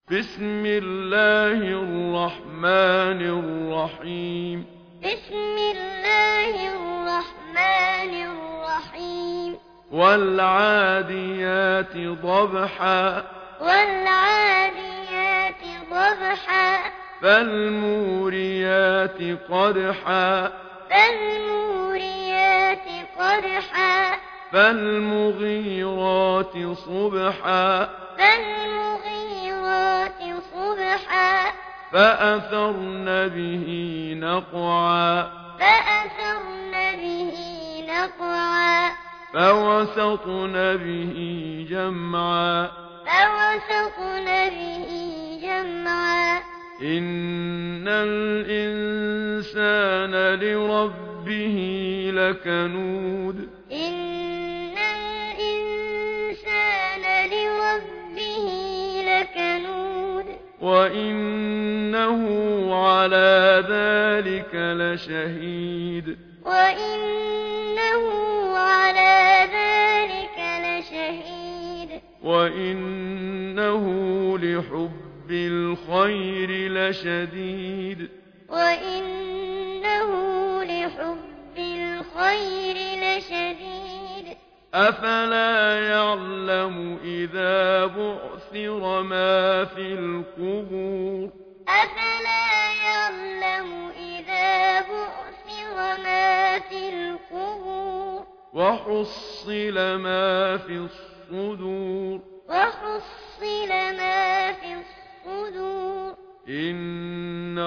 بسم الله الرحمن الرحيم. بسم الله الرحمن الرحيم. والعاديات ضبحا. والعاديات ضبحا. فالموريات قدحا. فالموريات قدحا. فالمغيرات صبحا. فالمغيرات صبحا. فأثرن به نقعا. فأثرن به نقعا. فوسطن به جمعا. فوسطن به جمعا. إن الإنسان لربه لكنود. إن الإنسان لربه لكنود. وإنه على ذلك لشهيد. وإنه على ذلك لشهيد. وإنه لحب الخير لشديد. وإنه لحب الخير لشديد. أفلا يعلم إذا بعثر ما في القبور. أفلا يعلم إذا بعثر ما في القبور. وحصل ما في الصدور. وحصل ما في الصدور. إن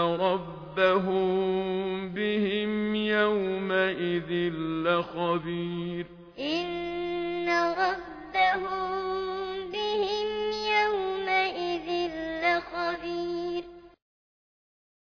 ربهم بهم يومئذ لخبير.